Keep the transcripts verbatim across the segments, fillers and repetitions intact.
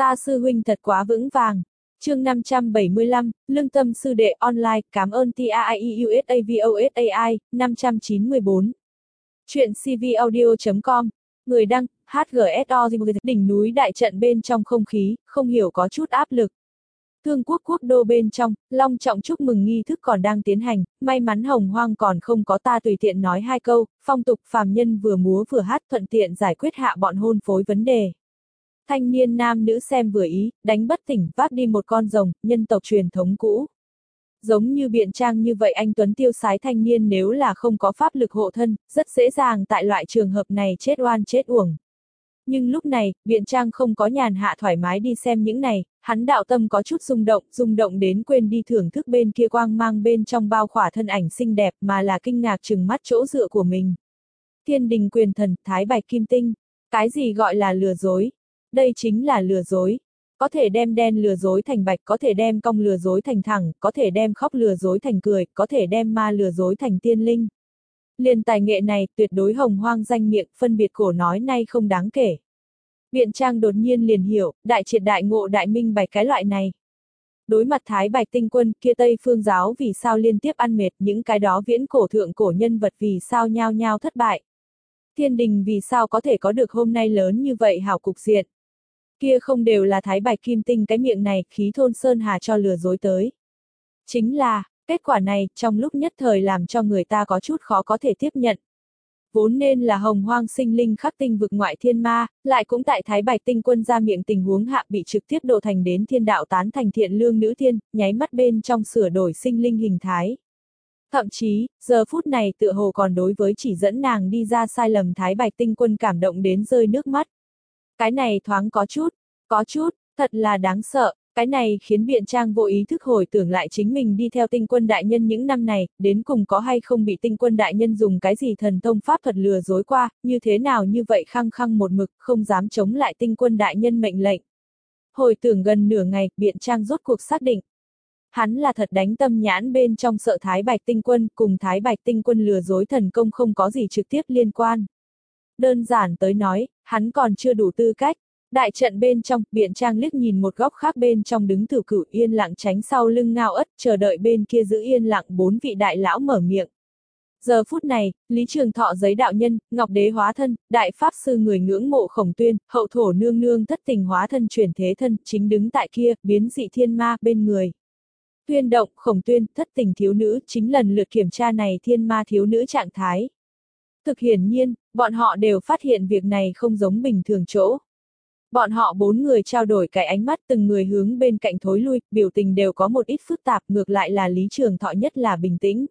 Ta sư huynh thật quá vững vàng. Chương năm trăm bảy mươi lăm, Lương Tâm sư đệ online, cảm ơn tê a i u s a v o s a i, năm trăm chín mươi bốn. Chuyện cvaudio chấm com. Người đăng, hát giê ét o đỉnh núi đại trận bên trong không khí, không hiểu có chút áp lực. Thương quốc quốc đô bên trong, long trọng chúc mừng nghi thức còn đang tiến hành, may mắn hồng hoang còn không có ta tùy tiện nói hai câu, phong tục phàm nhân vừa múa vừa hát thuận tiện giải quyết hạ bọn hôn phối vấn đề. Thanh niên nam nữ xem vừa ý, đánh bất tỉnh, vác đi một con rồng, nhân tộc truyền thống cũ. Giống như Biện Trang như vậy anh tuấn tiêu sái thanh niên nếu là không có pháp lực hộ thân, rất dễ dàng tại loại trường hợp này chết oan chết uổng. Nhưng lúc này, Biện Trang không có nhàn hạ thoải mái đi xem những này, hắn đạo tâm có chút rung động, rung động đến quên đi thưởng thức bên kia quang mang bên trong bao khỏa thân ảnh xinh đẹp mà là kinh ngạc trừng mắt chỗ dựa của mình. Thiên đình quyền thần, thái bạch kim tinh, cái gì gọi là lừa dối? Đây chính là lừa dối. Có thể đem đen lừa dối thành bạch, có thể đem cong lừa dối thành thẳng, có thể đem khóc lừa dối thành cười, có thể đem ma lừa dối thành tiên linh. Liền tài nghệ này, tuyệt đối hồng hoang danh miệng, phân biệt cổ nói nay không đáng kể. Biện Trang đột nhiên liền hiểu, đại triệt đại ngộ đại minh bạch cái loại này. Đối mặt thái bạch tinh quân kia Tây phương giáo vì sao liên tiếp ăn mệt, những cái đó viễn cổ thượng cổ nhân vật vì sao nhao nhao thất bại. Thiên đình vì sao có thể có được hôm nay lớn như vậy hảo cục diện. Kia không đều là thái bạch kim tinh cái miệng này, khí thôn sơn hà cho lừa dối tới. Chính là, kết quả này, trong lúc nhất thời làm cho người ta có chút khó có thể tiếp nhận. Vốn nên là hồng hoang sinh linh khắc tinh vực ngoại thiên ma, lại cũng tại thái bạch tinh quân ra miệng tình huống hạ bị trực tiếp độ thành đến thiên đạo tán thành thiện lương nữ thiên, nháy mắt bên trong sửa đổi sinh linh hình thái. Thậm chí, giờ phút này tựa hồ còn đối với chỉ dẫn nàng đi ra sai lầm thái bạch tinh quân cảm động đến rơi nước mắt. Cái này thoáng có chút, có chút, thật là đáng sợ, cái này khiến Biện Trang vô ý thức hồi tưởng lại chính mình đi theo tinh quân đại nhân những năm này, đến cùng có hay không bị tinh quân đại nhân dùng cái gì thần thông pháp thuật lừa dối qua, như thế nào như vậy khăng khăng một mực, không dám chống lại tinh quân đại nhân mệnh lệnh. Hồi tưởng gần nửa ngày, Biện Trang rốt cuộc xác định. Hắn là thật đánh tâm nhãn bên trong sợ thái bạch tinh quân, cùng thái bạch tinh quân lừa dối thần công không có gì trực tiếp liên quan. Đơn giản tới nói, hắn còn chưa đủ tư cách. Đại trận bên trong, Biện Trang liếc nhìn một góc khác bên trong đứng Tử Cửu yên lặng tránh sau lưng Ngao Ất, chờ đợi bên kia giữ yên lặng bốn vị đại lão mở miệng. Giờ phút này, Lý Trường Thọ giấy đạo nhân, Ngọc Đế hóa thân, đại pháp sư người ngưỡng mộ Khổng Tuyên, hậu thổ nương nương thất tình hóa thân chuyển thế thân, chính đứng tại kia, biến dị thiên ma bên người. Tuyên động, Khổng Tuyên, thất tình thiếu nữ, chính lần lượt kiểm tra này thiên ma thiếu nữ trạng thái. Thực hiển nhiên, bọn họ đều phát hiện việc này không giống bình thường chỗ. Bọn họ bốn người trao đổi cái ánh mắt từng người hướng bên cạnh thối lui, biểu tình đều có một ít phức tạp, ngược lại là Lý Trường Thọ nhất là bình tĩnh.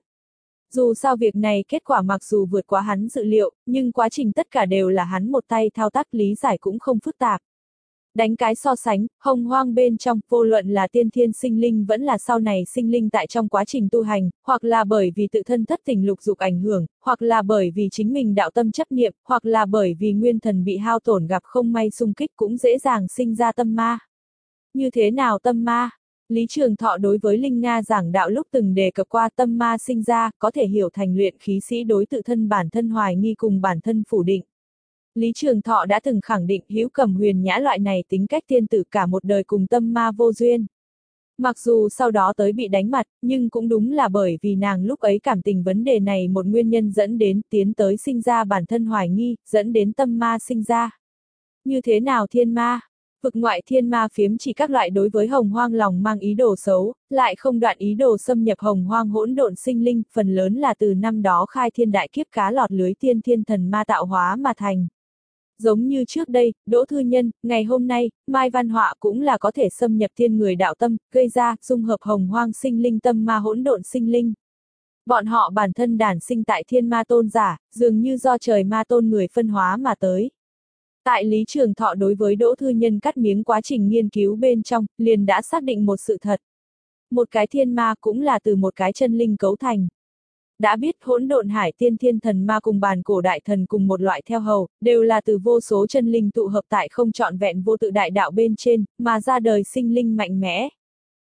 Dù sao việc này kết quả mặc dù vượt quá hắn dự liệu, nhưng quá trình tất cả đều là hắn một tay thao tác lý giải cũng không phức tạp. Đánh cái so sánh, hồng hoang bên trong, vô luận là tiên thiên sinh linh vẫn là sau này sinh linh tại trong quá trình tu hành, hoặc là bởi vì tự thân thất tình lục dục ảnh hưởng, hoặc là bởi vì chính mình đạo tâm chấp niệm, hoặc là bởi vì nguyên thần bị hao tổn gặp không may xung kích cũng dễ dàng sinh ra tâm ma. Như thế nào tâm ma? Lý Trường Thọ đối với Linh Nga giảng đạo lúc từng đề cập qua tâm ma sinh ra, có thể hiểu thành luyện khí sĩ đối tự thân bản thân hoài nghi cùng bản thân phủ định. Lý Trường Thọ đã từng khẳng định Hữu Cầm Huyền Nhã loại này tính cách tiên tử cả một đời cùng tâm ma vô duyên. Mặc dù sau đó tới bị đánh mặt, nhưng cũng đúng là bởi vì nàng lúc ấy cảm tình vấn đề này một nguyên nhân dẫn đến tiến tới sinh ra bản thân hoài nghi, dẫn đến tâm ma sinh ra. Như thế nào thiên ma? Vực ngoại thiên ma phiếm chỉ các loại đối với hồng hoang lòng mang ý đồ xấu, lại không đoạn ý đồ xâm nhập hồng hoang hỗn độn sinh linh, phần lớn là từ năm đó khai thiên đại kiếp cá lọt lưới tiên thiên thần ma tạo hóa mà thành. Giống như trước đây, Đỗ Thư Nhân, ngày hôm nay, Mai Văn Họa cũng là có thể xâm nhập thiên người đạo tâm, gây ra, dung hợp hồng hoang sinh linh tâm ma hỗn độn sinh linh. Bọn họ bản thân đản sinh tại thiên ma tôn giả, dường như do trời ma tôn người phân hóa mà tới. Tại Lý Trường Thọ đối với Đỗ Thư Nhân cắt miếng quá trình nghiên cứu bên trong, liền đã xác định một sự thật. Một cái thiên ma cũng là từ một cái chân linh cấu thành. Đã biết hỗn độn hải tiên thiên thần ma cùng bàn cổ đại thần cùng một loại theo hầu, đều là từ vô số chân linh tụ hợp tại không trọn vẹn vô tự đại đạo bên trên, mà ra đời sinh linh mạnh mẽ.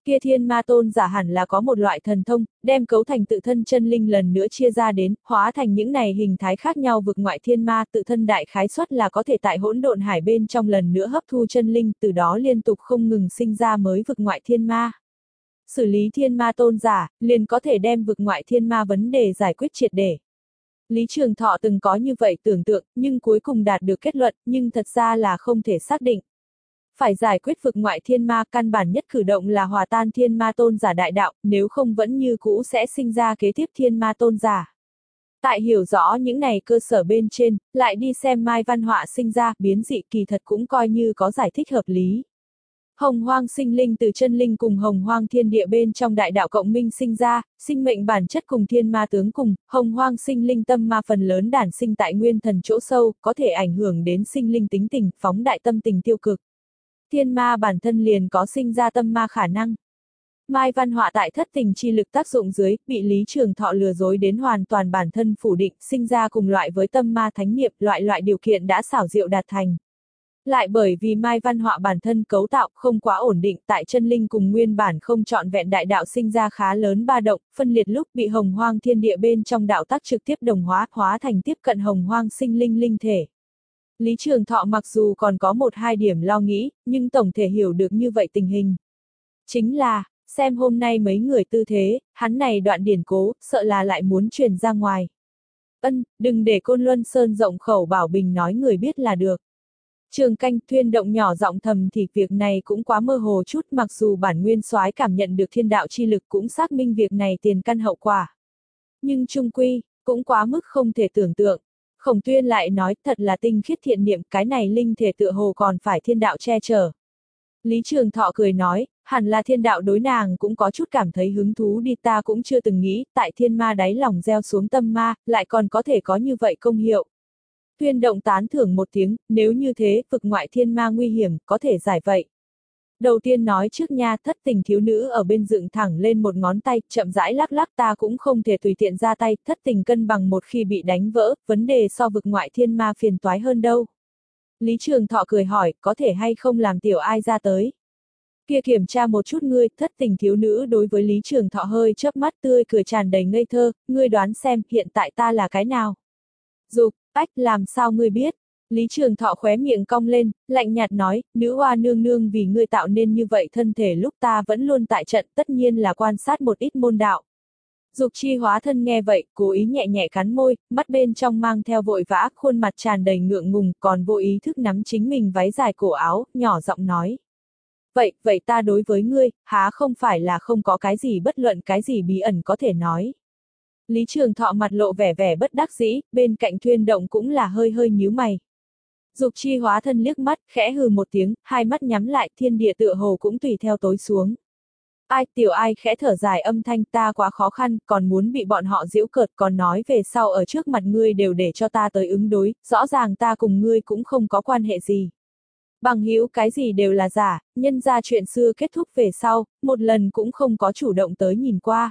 Kia thiên ma tôn giả hẳn là có một loại thần thông, đem cấu thành tự thân chân linh lần nữa chia ra đến, hóa thành những này hình thái khác nhau vực ngoại thiên ma, tự thân đại khái suất là có thể tại hỗn độn hải bên trong lần nữa hấp thu chân linh, từ đó liên tục không ngừng sinh ra mới vực ngoại thiên ma. Xử lý thiên ma tôn giả, liền có thể đem vực ngoại thiên ma vấn đề giải quyết triệt để. Lý Trường Thọ từng có như vậy tưởng tượng, nhưng cuối cùng đạt được kết luận, nhưng thật ra là không thể xác định. Phải giải quyết vực ngoại thiên ma, căn bản nhất cử động là hòa tan thiên ma tôn giả đại đạo, nếu không vẫn như cũ sẽ sinh ra kế tiếp thiên ma tôn giả. Tại hiểu rõ những này cơ sở bên trên, lại đi xem Mai Văn Họa sinh ra, biến dị kỳ thật cũng coi như có giải thích hợp lý. Hồng hoang sinh linh từ chân linh cùng hồng hoang thiên địa bên trong đại đạo cộng minh sinh ra, sinh mệnh bản chất cùng thiên ma tướng cùng, hồng hoang sinh linh tâm ma phần lớn đản sinh tại nguyên thần chỗ sâu, có thể ảnh hưởng đến sinh linh tính tình, phóng đại tâm tình tiêu cực. Thiên ma bản thân liền có sinh ra tâm ma khả năng. Mai Văn Họa tại thất tình chi lực tác dụng dưới, bị Lý Trường Thọ lừa dối đến hoàn toàn bản thân phủ định, sinh ra cùng loại với tâm ma thánh nghiệp, loại loại điều kiện đã xảo diệu đạt thành. Lại bởi vì Mai Văn Họa bản thân cấu tạo không quá ổn định, tại chân linh cùng nguyên bản không trọn vẹn đại đạo sinh ra khá lớn ba động, phân liệt lúc bị hồng hoang thiên địa bên trong đạo tác trực tiếp đồng hóa, hóa thành tiếp cận hồng hoang sinh linh linh thể. Lý Trường Thọ mặc dù còn có một hai điểm lo nghĩ, nhưng tổng thể hiểu được như vậy tình hình. Chính là, xem hôm nay mấy người tư thế, hắn này đoạn điển cố, sợ là lại muốn truyền ra ngoài. Ân, đừng để Côn Luân Sơn rộng khẩu bảo bình nói người biết là được. Trường Canh Thuyên Động nhỏ giọng thầm thì việc này cũng quá mơ hồ chút, mặc dù bản nguyên soái cảm nhận được thiên đạo chi lực cũng xác minh việc này tiền căn hậu quả. Nhưng chung quy, cũng quá mức không thể tưởng tượng. Khổng Tuyên lại nói thật là tinh khiết thiện niệm, cái này linh thể tựa hồ còn phải thiên đạo che chở. Lý Trường Thọ cười nói, hẳn là thiên đạo đối nàng cũng có chút cảm thấy hứng thú đi, ta cũng chưa từng nghĩ, tại thiên ma đáy lòng gieo xuống tâm ma, lại còn có thể có như vậy công hiệu. Tuyên Động tán thưởng một tiếng, nếu như thế, vực ngoại thiên ma nguy hiểm, có thể giải vậy. Đầu tiên nói trước nha, thất tình thiếu nữ ở bên dựng thẳng lên một ngón tay, chậm rãi lắc lắc, ta cũng không thể tùy tiện ra tay, thất tình cân bằng một khi bị đánh vỡ, vấn đề so vực ngoại thiên ma phiền toái hơn đâu. Lý Trường Thọ cười hỏi, có thể hay không làm tiểu ai ra tới. Kia kiểm tra một chút ngươi, thất tình thiếu nữ đối với Lý Trường Thọ hơi chớp mắt tươi cười tràn đầy ngây thơ, ngươi đoán xem, hiện tại ta là cái nào? Dục, ách, làm sao ngươi biết? Lý Trường Thọ khóe miệng cong lên, lạnh nhạt nói, nữ hoa nương nương vì ngươi tạo nên như vậy thân thể lúc ta vẫn luôn tại trận, tất nhiên là quan sát một ít môn đạo. Dục chi hóa thân nghe vậy, cố ý nhẹ nhẹ cắn môi, mắt bên trong mang theo vội vã, khuôn mặt tràn đầy ngượng ngùng, còn vô ý thức nắm chính mình váy dài cổ áo, nhỏ giọng nói. Vậy, vậy ta đối với ngươi, há không phải là không có cái gì bất luận cái gì bí ẩn có thể nói. Lý Trường Thọ mặt lộ vẻ vẻ bất đắc dĩ, bên cạnh Thuyên Động cũng là hơi hơi nhíu mày. Dục chi hóa thân liếc mắt, khẽ hừ một tiếng, hai mắt nhắm lại, thiên địa tựa hồ cũng tùy theo tối xuống. Ai, tiểu ai khẽ thở dài âm thanh, ta quá khó khăn, còn muốn bị bọn họ giễu cợt, còn nói về sau ở trước mặt ngươi đều để cho ta tới ứng đối, rõ ràng ta cùng ngươi cũng không có quan hệ gì. Bằng hữu cái gì đều là giả, nhân ra chuyện xưa kết thúc về sau, một lần cũng không có chủ động tới nhìn qua.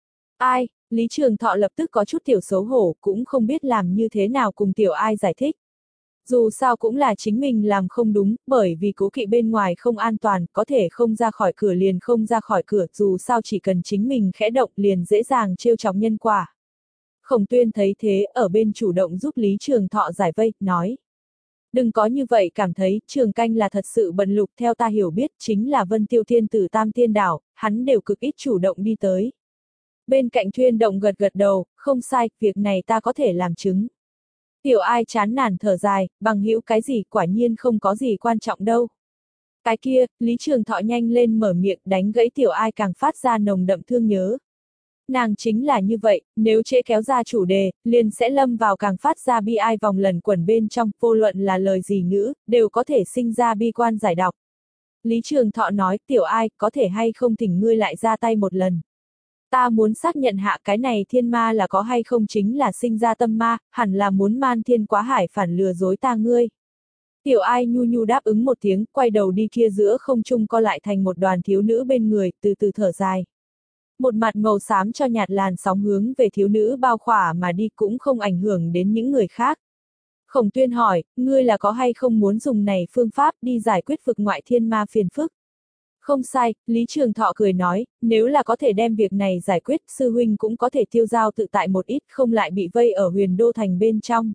Ai, Lý Trường Thọ lập tức có chút tiểu xấu hổ, cũng không biết làm như thế nào cùng tiểu ai giải thích. Dù sao cũng là chính mình làm không đúng, bởi vì cố kỵ bên ngoài không an toàn, có thể không ra khỏi cửa liền không ra khỏi cửa, dù sao chỉ cần chính mình khẽ động liền dễ dàng trêu chọc nhân quả. Khổng Tuyên thấy thế, ở bên chủ động giúp Lý Trường Thọ giải vây, nói. Đừng có như vậy cảm thấy, Trường Canh là thật sự bận lục, theo ta hiểu biết, chính là Vân Tiêu Thiên Tử Tam Tiên Đảo, hắn đều cực ít chủ động đi tới. Bên cạnh Thuyên Động gật gật đầu, không sai, việc này ta có thể làm chứng. Tiểu ai chán nản thở dài, bằng hữu cái gì, quả nhiên không có gì quan trọng đâu. Cái kia, Lý Trường Thọ nhanh lên mở miệng, đánh gãy tiểu ai càng phát ra nồng đậm thương nhớ. Nàng chính là như vậy, nếu trễ kéo ra chủ đề, liền sẽ lâm vào càng phát ra bi ai vòng lần quẩn bên trong, vô luận là lời gì ngữ, đều có thể sinh ra bi quan giải đọc. Lý Trường Thọ nói, tiểu ai, có thể hay không thỉnh ngươi lại ra tay một lần. Ta muốn xác nhận hạ cái này thiên ma là có hay không chính là sinh ra tâm ma, hẳn là muốn man thiên quá hải phản lừa dối ta ngươi. Tiểu ai nhu nhu đáp ứng một tiếng, quay đầu đi kia giữa không trung co lại thành một đoàn thiếu nữ bên người, từ từ thở dài. Một mặt màu xám cho nhạt làn sóng hướng về thiếu nữ bao khỏa mà đi cũng không ảnh hưởng đến những người khác. Khổng Tuyên hỏi, ngươi là có hay không muốn dùng này phương pháp đi giải quyết vực ngoại thiên ma phiền phức? Không sai, Lý Trường Thọ cười nói, nếu là có thể đem việc này giải quyết, sư huynh cũng có thể tiêu dao tự tại một ít, không lại bị vây ở Huyền Đô Thành bên trong.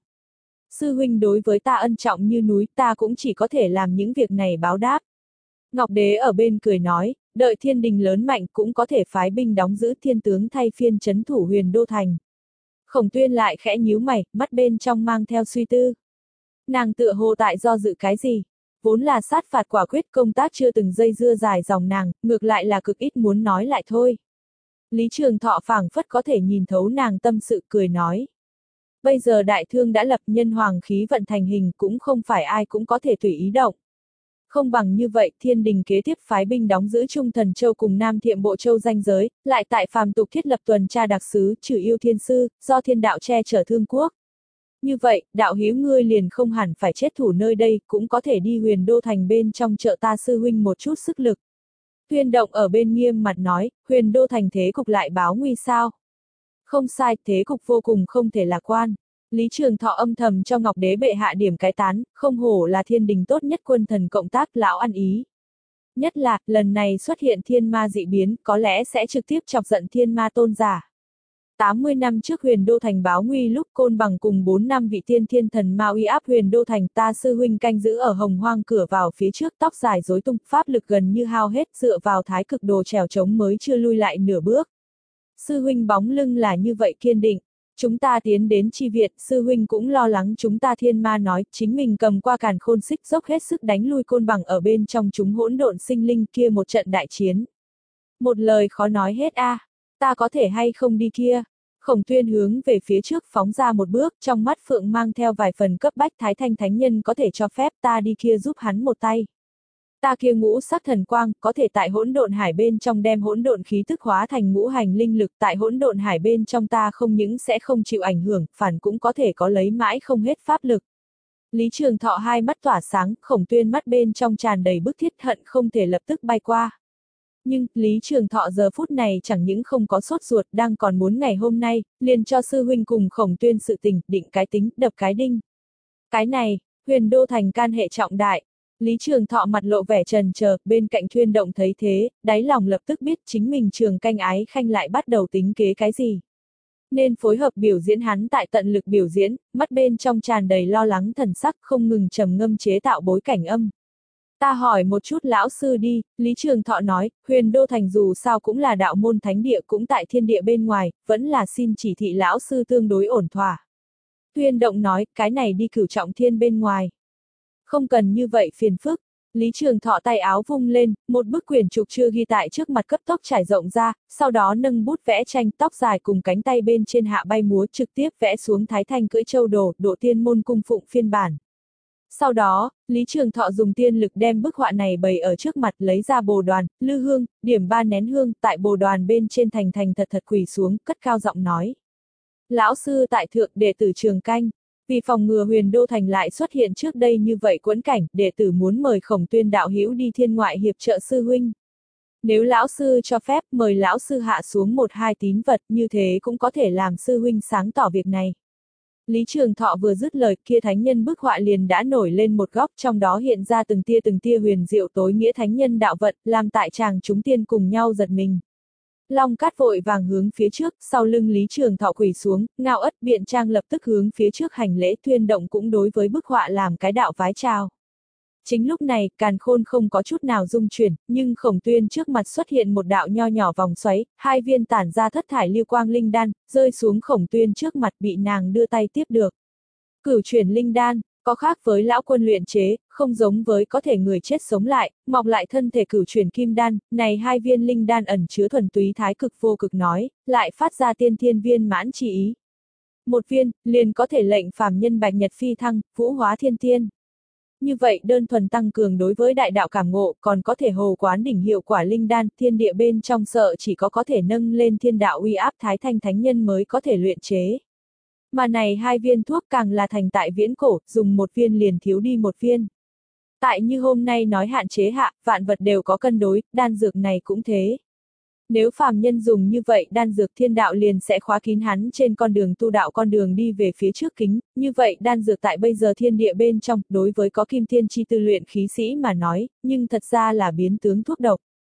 Sư huynh đối với ta ân trọng như núi, ta cũng chỉ có thể làm những việc này báo đáp. Ngọc Đế ở bên cười nói, đợi thiên đình lớn mạnh cũng có thể phái binh đóng giữ thiên tướng thay phiên trấn thủ Huyền Đô Thành. Khổng Tuyên lại khẽ nhíu mày, mắt bên trong mang theo suy tư. Nàng tựa hồ tại do dự cái gì? Vốn là sát phạt quả quyết, công tác chưa từng dây dưa dài dòng nàng, ngược lại là cực ít muốn nói lại thôi. Lý Trường Thọ phảng phất có thể nhìn thấu nàng tâm sự, cười nói. Bây giờ đại thương đã lập, nhân hoàng khí vận thành hình, cũng không phải ai cũng có thể tùy ý động. Không bằng như vậy, thiên đình kế tiếp phái binh đóng giữ Trung Thần Châu cùng Nam Thiệm Bộ Châu ranh giới, lại tại phàm tục thiết lập tuần tra đặc sứ, trừ yêu thiên sư, do thiên đạo che chở thương quốc. Như vậy, đạo hiếu ngươi liền không hẳn phải chết thủ nơi đây, cũng có thể đi Huyền Đô Thành bên trong trợ ta sư huynh một chút sức lực. Tuyên Động ở bên nghiêm mặt nói, Huyền Đô Thành thế cục lại báo nguy sao? Không sai, thế cục vô cùng không thể lạc quan. Lý Trường Thọ âm thầm cho Ngọc Đế bệ hạ điểm cái tán, không hổ là thiên đình tốt nhất quân thần cộng tác, lão ăn ý. Nhất là, lần này xuất hiện thiên ma dị biến, có lẽ sẽ trực tiếp chọc giận thiên ma tôn giả. tám mươi năm trước Huyền Đô Thành báo nguy lúc Côn Bằng cùng bốn năm vị tiên thiên thần ma uy áp Huyền Đô Thành, ta sư huynh canh giữ ở hồng hoang cửa vào phía trước, tóc dài rối tung, pháp lực gần như hao hết, dựa vào thái cực đồ trèo trống mới chưa lui lại nửa bước. Sư huynh bóng lưng là như vậy kiên định. Chúng ta tiến đến chi viện, sư huynh cũng lo lắng chúng ta, thiên ma nói, chính mình cầm qua càn khôn xích dốc hết sức đánh lui Côn Bằng ở bên trong chúng hỗn độn sinh linh kia một trận đại chiến. Một lời khó nói hết a, à, ta có thể hay không đi kia? Khổng Tuyên hướng về phía trước phóng ra một bước, trong mắt phượng mang theo vài phần cấp bách, Thái Thanh Thánh Nhân có thể cho phép ta đi kia giúp hắn một tay. Ta kia ngũ sắc thần quang, có thể tại hỗn độn hải bên trong đem hỗn độn khí tức hóa thành ngũ hành linh lực, tại hỗn độn hải bên trong ta không những sẽ không chịu ảnh hưởng, phản cũng có thể có lấy mãi không hết pháp lực. Lý Trường Thọ hai mắt tỏa sáng, Khổng Tuyên mắt bên trong tràn đầy bức thiết, hận không thể lập tức bay qua. Nhưng, Lý Trường Thọ giờ phút này chẳng những không có sốt ruột, đang còn muốn ngày hôm nay, liền cho sư huynh cùng Khổng Tuyên sự tình, định cái tính, đập cái đinh. Cái này, Huyền Đô Thành can hệ trọng đại. Lý Trường Thọ mặt lộ vẻ trần chờ, bên cạnh Tuyên Động thấy thế, đáy lòng lập tức biết chính mình Trường Canh Ái Khanh lại bắt đầu tính kế cái gì. Nên phối hợp biểu diễn, hắn tại tận lực biểu diễn, mắt bên trong tràn đầy lo lắng thần sắc, không ngừng trầm ngâm chế tạo bối cảnh âm. Ta hỏi một chút lão sư đi, Lý Trường Thọ nói, Huyền Đô Thành dù sao cũng là đạo môn thánh địa, cũng tại thiên địa bên ngoài, vẫn là xin chỉ thị lão sư tương đối ổn thỏa. Tuyên Động nói, cái này đi Cửu Trọng Thiên bên ngoài. Không cần như vậy phiền phức. Lý Trường Thọ tay áo vung lên, một bức quyển trục chưa ghi tại trước mặt cấp tốc trải rộng ra, sau đó nâng bút vẽ tranh, tóc dài cùng cánh tay bên trên hạ bay múa, trực tiếp vẽ xuống Thái Thanh cưỡi châu đồ, độ tiên môn cung phụng phiên bản. Sau đó, Lý Trường Thọ dùng tiên lực đem bức họa này bày ở trước mặt, lấy ra bồ đoàn, lư hương, điểm ba nén hương, tại bồ đoàn bên trên thành thành thật thật quỳ xuống, cất cao giọng nói. Lão sư tại thượng, đệ tử Trường Canh. Vì phòng ngừa Huyền Đô Thành lại xuất hiện trước đây như vậy quẫn cảnh, đệ tử muốn mời Khổng Tuyên đạo hữu đi thiên ngoại hiệp trợ sư huynh. Nếu lão sư cho phép, mời lão sư hạ xuống một hai tín vật, như thế cũng có thể làm sư huynh sáng tỏ việc này. Lý Trường Thọ vừa dứt lời, kia thánh nhân bức họa liền đã nổi lên một góc, trong đó hiện ra từng tia từng tia huyền diệu tối nghĩa thánh nhân đạo vận, làm tại chàng chúng tiên cùng nhau giật mình. Long Cát vội vàng hướng phía trước, sau lưng Lý Trường Thọ quỳ xuống, Ngao Ất Biện Trang lập tức hướng phía trước hành lễ, Tuyên Động cũng đối với bức họa làm cái đạo vái chào. Chính lúc này, càn khôn không có chút nào rung chuyển, nhưng Khổng Tuyên trước mặt xuất hiện một đạo nho nhỏ vòng xoáy, hai viên tản ra thất thải lưu quang linh đan, rơi xuống Khổng Tuyên trước mặt, bị nàng đưa tay tiếp được. Cửu chuyển linh đan, có khác với lão quân luyện chế, không giống với có thể người chết sống lại, mọc lại thân thể cửu chuyển kim đan, này hai viên linh đan ẩn chứa thuần túy thái cực vô cực nói, lại phát ra tiên thiên viên mãn chi ý. Một viên, liền có thể lệnh phàm nhân bạch nhật phi thăng, vũ hóa thiên tiên. Như vậy đơn thuần tăng cường đối với đại đạo cảm ngộ, còn có thể hồ quán đỉnh hiệu quả linh đan, thiên địa bên trong sợ chỉ có có thể nâng lên thiên đạo uy áp Thái Thanh Thánh Nhân mới có thể luyện chế. Mà này hai viên thuốc càng là thành tại viễn cổ, dùng một viên liền thiếu đi một viên. Tại như hôm nay nói hạn chế hạ, vạn vật đều có cân đối, đan dược này cũng thế. Nếu phàm nhân dùng như vậy, đan dược thiên đạo liền sẽ khóa kín hắn trên con đường tu đạo, con đường đi về phía trước kính, như vậy đan dược tại bây giờ thiên địa bên trong, đối với có kim thiên chi tư luyện khí sĩ mà nói, nhưng thật ra là biến tướng thuốc độc.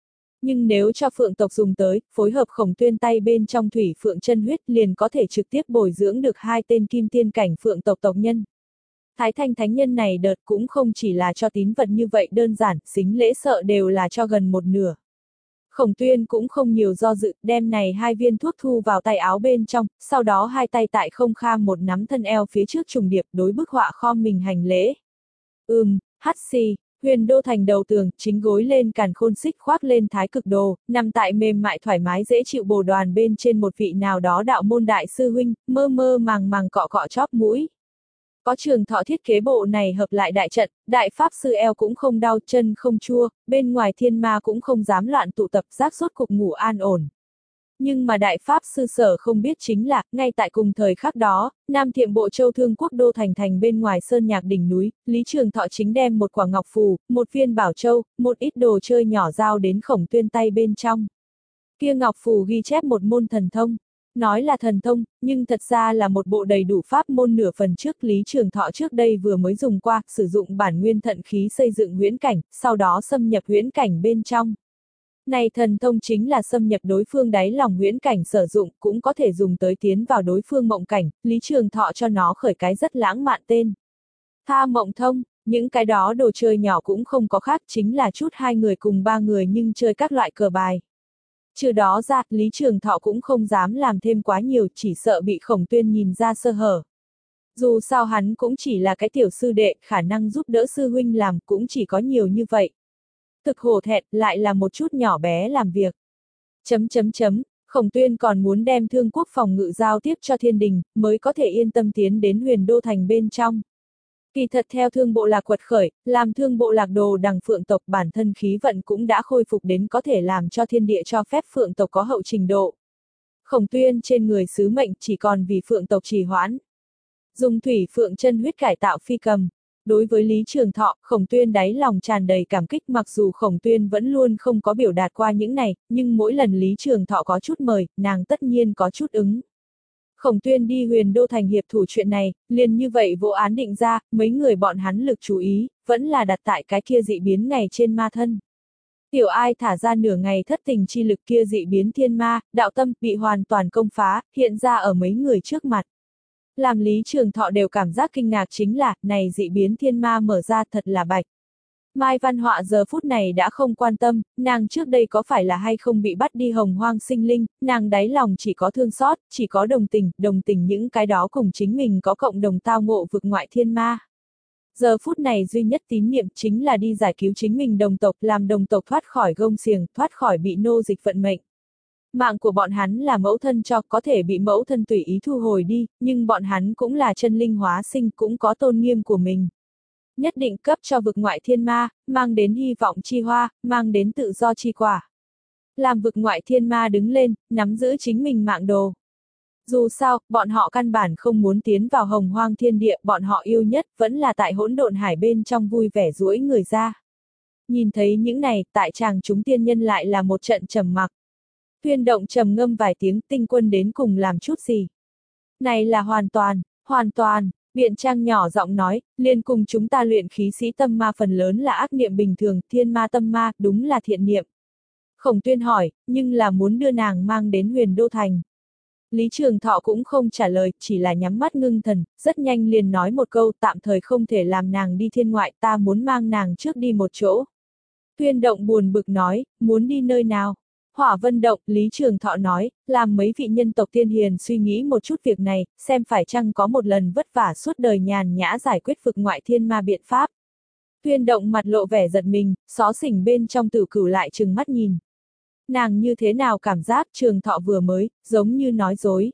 Nhưng nếu cho phượng tộc dùng tới, phối hợp Khổng Tuyên tay bên trong thủy phượng chân huyết liền có thể trực tiếp bồi dưỡng được hai tên kim tiên cảnh phượng tộc tộc nhân. Thái Thanh thánh nhân này đợt cũng không chỉ là cho tín vật như vậy đơn giản, xính lễ sợ đều là cho gần một nửa. Khổng Tuyên cũng không nhiều do dự, đem này hai viên thuốc thu vào tay áo bên trong, sau đó hai tay tại không kham một nắm thân eo phía trước trùng điệp đối bức họa khom mình hành lễ. Ừm, hắt xì, Huyền Đô thành đầu tường, chính gối lên càn khôn xích khoác lên thái cực đồ, nằm tại mềm mại thoải mái dễ chịu bồ đoàn bên trên một vị nào đó đạo môn đại sư huynh, mơ mơ màng màng cọ cọ chóp mũi. Có Trường Thọ thiết kế bộ này hợp lại đại trận, đại pháp sư eo cũng không đau, chân không chua, bên ngoài thiên ma cũng không dám loạn tụ tập, giác rốt cục ngủ an ổn. Nhưng mà đại pháp sư sở không biết chính là, ngay tại cùng thời khắc đó, Nam Thiệm Bộ Châu Thương Quốc Đô thành thành bên ngoài sơn nhạc đỉnh núi, Lý Trường Thọ chính đem một quả ngọc phù, một viên bảo châu, một ít đồ chơi nhỏ giao đến Khổng Tuyên tay bên trong. Kia ngọc phù ghi chép một môn thần thông. Nói là thần thông, nhưng thật ra là một bộ đầy đủ pháp môn nửa phần trước Lý Trường Thọ trước đây vừa mới dùng qua, sử dụng bản nguyên thận khí xây dựng huyễn cảnh, sau đó xâm nhập huyễn cảnh bên trong. Này thần thông chính là xâm nhập đối phương đáy lòng huyễn cảnh sử dụng, cũng có thể dùng tới tiến vào đối phương mộng cảnh, Lý Trường Thọ cho nó khởi cái rất lãng mạn tên. Tha mộng thông, những cái đó đồ chơi nhỏ cũng không có khác, chính là chút hai người cùng ba người nhưng chơi các loại cờ bài. Trừ đó ra, Lý Trường Thọ cũng không dám làm thêm quá nhiều, chỉ sợ bị Khổng Tuyên nhìn ra sơ hở. Dù sao hắn cũng chỉ là cái tiểu sư đệ, khả năng giúp đỡ sư huynh làm cũng chỉ có nhiều như vậy. Thực hổ thẹn, lại là một chút nhỏ bé làm việc. Chấm chấm chấm, Khổng Tuyên còn muốn đem Thương Quốc phòng ngự giao tiếp cho Thiên Đình, mới có thể yên tâm tiến đến Huyền Đô thành bên trong. Kỳ thật theo Thương Bộ Lạc quật khởi, làm Thương Bộ Lạc đồ đằng phượng tộc bản thân khí vận cũng đã khôi phục đến có thể làm cho thiên địa cho phép phượng tộc có hậu trình độ. Khổng Tuyên trên người sứ mệnh chỉ còn vì phượng tộc trì hoãn. Dùng thủy phượng chân huyết cải tạo phi cầm. Đối với Lý Trường Thọ, Khổng Tuyên đáy lòng tràn đầy cảm kích, mặc dù Khổng Tuyên vẫn luôn không có biểu đạt qua những này, nhưng mỗi lần Lý Trường Thọ có chút mời, nàng tất nhiên có chút ứng. Khổng Tuyên đi Huyền Đô thành hiệp thủ chuyện này, liền như vậy vô án định ra, mấy người bọn hắn lực chú ý, vẫn là đặt tại cái kia dị biến ngày trên ma thân. Tiểu Ai thả ra nửa ngày thất tình chi lực kia dị biến thiên ma, đạo tâm bị hoàn toàn công phá, hiện ra ở mấy người trước mặt. Làm Lý Trường Thọ đều cảm giác kinh ngạc chính là, này dị biến thiên ma mở ra thật là bạch. Mai Văn Họa giờ phút này đã không quan tâm, nàng trước đây có phải là hay không bị bắt đi hồng hoang sinh linh, nàng đáy lòng chỉ có thương xót, chỉ có đồng tình, đồng tình những cái đó cùng chính mình có cộng đồng tao ngộ vực ngoại thiên ma. Giờ phút này duy nhất tín niệm chính là đi giải cứu chính mình đồng tộc, làm đồng tộc thoát khỏi gông xiềng, thoát khỏi bị nô dịch vận mệnh. Mạng của bọn hắn là mẫu thân cho, có thể bị mẫu thân tùy ý thu hồi đi, nhưng bọn hắn cũng là chân linh hóa sinh, cũng có tôn nghiêm của mình. Nhất định cấp cho vực ngoại thiên ma, mang đến hy vọng chi hoa, mang đến tự do chi quả. Làm vực ngoại thiên ma đứng lên, nắm giữ chính mình mạng đồ. Dù sao, bọn họ căn bản không muốn tiến vào hồng hoang thiên địa, bọn họ yêu nhất vẫn là tại hỗn độn hải bên trong vui vẻ duỗi người ra. Nhìn thấy những này, tại chàng chúng tiên nhân lại là một trận trầm mặc. Tuyên Động trầm ngâm vài tiếng, Tinh Quân đến cùng làm chút gì? Này là hoàn toàn, hoàn toàn. Biện Trang nhỏ giọng nói, liền cùng chúng ta luyện khí sĩ tâm ma phần lớn là ác niệm bình thường, thiên ma tâm ma, đúng là thiện niệm. Khổng Tuyên hỏi, nhưng là muốn đưa nàng mang đến Huyền Đô thành. Lý Trường Thọ cũng không trả lời, chỉ là nhắm mắt ngưng thần, rất nhanh liền nói một câu, tạm thời không thể làm nàng đi thiên ngoại, ta muốn mang nàng trước đi một chỗ. Tuyên Động buồn bực nói, muốn đi nơi nào? Hỏa Vân Động, Lý Trường Thọ nói, làm mấy vị nhân tộc tiên hiền suy nghĩ một chút việc này, xem phải chăng có một lần vất vả suốt đời nhàn nhã giải quyết vực ngoại thiên ma biện pháp. Tuyên Động mặt lộ vẻ giật mình, xó xỉnh bên trong tử cửu lại trừng mắt nhìn. Nàng như thế nào cảm giác Trường Thọ vừa mới, giống như nói dối.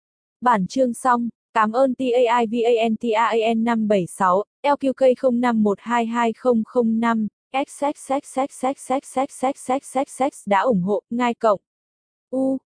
Bản chương xong, cảm ơn TAIVANTAAN năm bảy sáu, L Q K không năm một hai hai không không năm. Xxxxxxxxxxxxx đã ủng hộ, ngai cộng. U,